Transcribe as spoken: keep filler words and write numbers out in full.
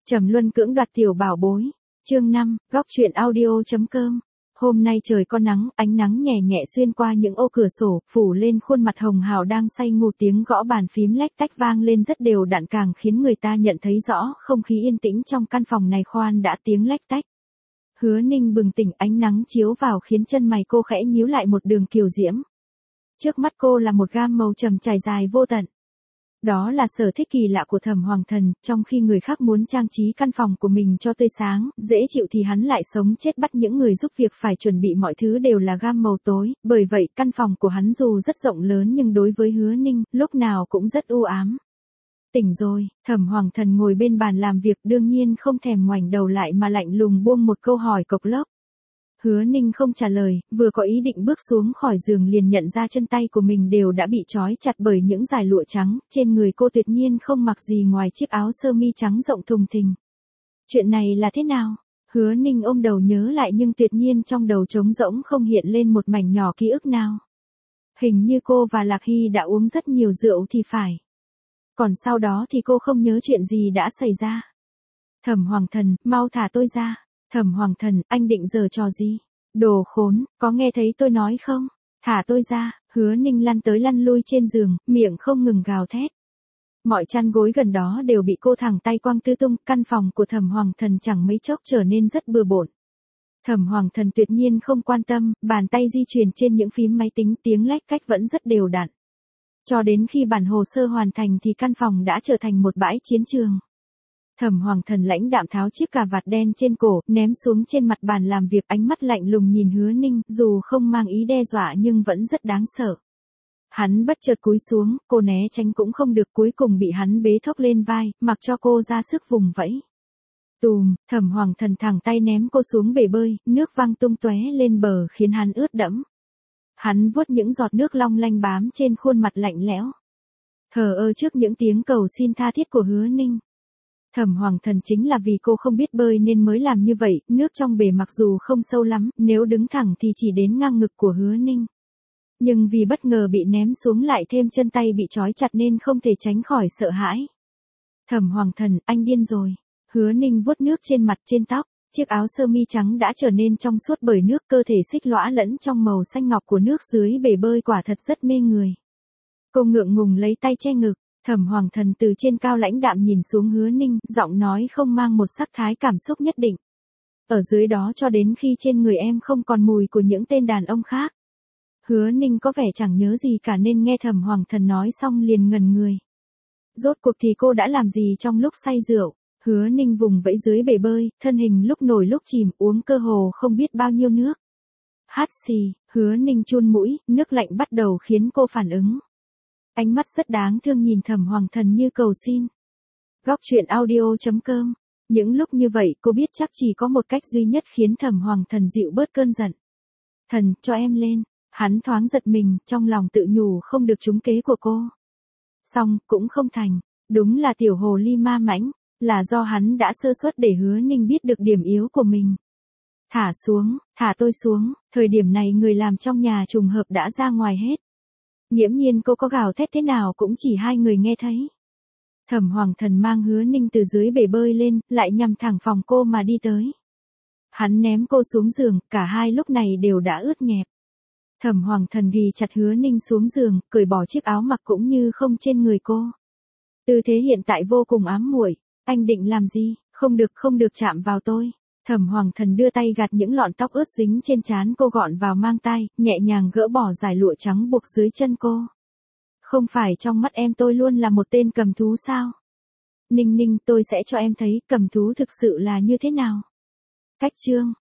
Trầm luân cưỡng đoạt tiểu bảo bối. Chương năm, góc truyện audio.com. Hôm nay trời có nắng, ánh nắng nhẹ nhẹ xuyên qua những ô cửa sổ, phủ lên khuôn mặt hồng hào đang say ngủ, tiếng gõ bàn phím lách tách vang lên rất đều đặn càng khiến người ta nhận thấy rõ không khí yên tĩnh trong căn phòng này. Khoan đã, tiếng lách tách. Hứa Ninh bừng tỉnh, ánh nắng chiếu vào khiến chân mày cô khẽ nhíu lại một đường kiều diễm. Trước mắt cô là một gam màu trầm trải dài vô tận. Đó là sở thích kỳ lạ của Thẩm Hoàng Thần, trong khi người khác muốn trang trí căn phòng của mình cho tươi sáng, dễ chịu thì hắn lại sống chết bắt những người giúp việc phải chuẩn bị mọi thứ đều là gam màu tối, bởi vậy căn phòng của hắn dù rất rộng lớn nhưng đối với Hứa Ninh, lúc nào cũng rất u ám. Tỉnh rồi, Thẩm Hoàng Thần ngồi bên bàn làm việc đương nhiên không thèm ngoảnh đầu lại mà lạnh lùng buông một câu hỏi cộc lốc. Hứa Ninh không trả lời, vừa có ý định bước xuống khỏi giường liền nhận ra chân tay của mình đều đã bị trói chặt bởi những dải lụa trắng, trên người cô tuyệt nhiên không mặc gì ngoài chiếc áo sơ mi trắng rộng thùng thình. Chuyện này là thế nào? Hứa Ninh ôm đầu nhớ lại nhưng tuyệt nhiên trong đầu trống rỗng không hiện lên một mảnh nhỏ ký ức nào. Hình như cô và Lạc Hy đã uống rất nhiều rượu thì phải. Còn sau đó thì cô không nhớ chuyện gì đã xảy ra. Thẩm Hoàng Thần, mau thả tôi ra. Thẩm Hoàng Thần, anh định giở trò gì? Đồ khốn, có nghe thấy tôi nói không? Thả tôi ra. Hứa Ninh lăn tới lăn lui trên giường, miệng không ngừng gào thét. Mọi chăn gối gần đó đều bị cô thẳng tay quăng tứ tung, căn phòng của Thẩm Hoàng Thần chẳng mấy chốc trở nên rất bừa bộn. Thẩm Hoàng Thần tuyệt nhiên không quan tâm, bàn tay di chuyển trên những phím máy tính, tiếng lách cách vẫn rất đều đặn. Cho đến khi bản hồ sơ hoàn thành thì căn phòng đã trở thành một bãi chiến trường. Thẩm Hoàng Thần lãnh đạm tháo chiếc cà vạt đen trên cổ, ném xuống trên mặt bàn làm việc, ánh mắt lạnh lùng nhìn Hứa Ninh, dù không mang ý đe dọa nhưng vẫn rất đáng sợ. Hắn bất chợt cúi xuống, cô né tránh cũng không được, cuối cùng bị hắn bế thốc lên vai, mặc cho cô ra sức vùng vẫy. Tùm, Thẩm Hoàng Thần thẳng tay ném cô xuống bể bơi, nước văng tung tóe lên bờ khiến hắn ướt đẫm. Hắn vuốt những giọt nước long lanh bám trên khuôn mặt lạnh lẽo. Thờ ơ trước những tiếng cầu xin tha thiết của Hứa Ninh. Thẩm Hoàng Thần chính là vì cô không biết bơi nên mới làm như vậy, nước trong bể mặc dù không sâu lắm, nếu đứng thẳng thì chỉ đến ngang ngực của Hứa Ninh. Nhưng vì bất ngờ bị ném xuống lại thêm chân tay bị trói chặt nên không thể tránh khỏi sợ hãi. Thẩm Hoàng Thần, anh điên rồi. Hứa Ninh vuốt nước trên mặt trên tóc, chiếc áo sơ mi trắng đã trở nên trong suốt bởi nước, cơ thể xích lõa lẫn trong màu xanh ngọc của nước dưới bể bơi quả thật rất mê người. Cô ngượng ngùng lấy tay che ngực. Thẩm Hoàng Thần từ trên cao lãnh đạm nhìn xuống Hứa Ninh, giọng nói không mang một sắc thái cảm xúc nhất định. Ở dưới đó cho đến khi trên người em không còn mùi của những tên đàn ông khác. Hứa Ninh có vẻ chẳng nhớ gì cả nên nghe Thẩm Hoàng Thần nói xong liền ngẩn người. Rốt cuộc thì cô đã làm gì trong lúc say rượu? Hứa Ninh vùng vẫy dưới bể bơi, thân hình lúc nổi lúc chìm, uống cơ hồ không biết bao nhiêu nước. Hát xì, Hứa Ninh chun mũi, nước lạnh bắt đầu khiến cô phản ứng. Ánh mắt rất đáng thương nhìn Thẩm Hoàng Thần như cầu xin. Góc truyện audio.com. Những lúc như vậy cô biết chắc chỉ có một cách duy nhất khiến Thẩm Hoàng Thần dịu bớt cơn giận. Thần, cho em lên. Hắn thoáng giật mình, trong lòng tự nhủ không được trúng kế của cô. Xong, cũng không thành. Đúng là tiểu hồ ly ma mãnh, là do hắn đã sơ suất để Hứa Ninh biết được điểm yếu của mình. Thả xuống, thả tôi xuống, thời điểm này người làm trong nhà trùng hợp đã ra ngoài hết. Nghiễm nhiên cô có gào thét thế nào cũng chỉ hai người nghe thấy. Thẩm Hoàng Thần mang Hứa Ninh từ dưới bể bơi lên, lại nhằm thẳng phòng cô mà đi tới. Hắn ném cô xuống giường, cả hai lúc này đều đã ướt nhẹp. Thẩm Hoàng Thần ghì chặt Hứa Ninh xuống giường, cởi bỏ chiếc áo mặc cũng như không trên người cô. Tư thế hiện tại vô cùng ám muội. Anh định làm gì? Không được, không được chạm vào tôi. Thẩm Hoàng Thần đưa tay gạt những lọn tóc ướt dính trên trán cô gọn vào mang tay, nhẹ nhàng gỡ bỏ dải lụa trắng buộc dưới chân cô. Không phải trong mắt em tôi luôn là một tên cầm thú sao? Ninh Ninh, tôi sẽ cho em thấy cầm thú thực sự là như thế nào. Cách chương.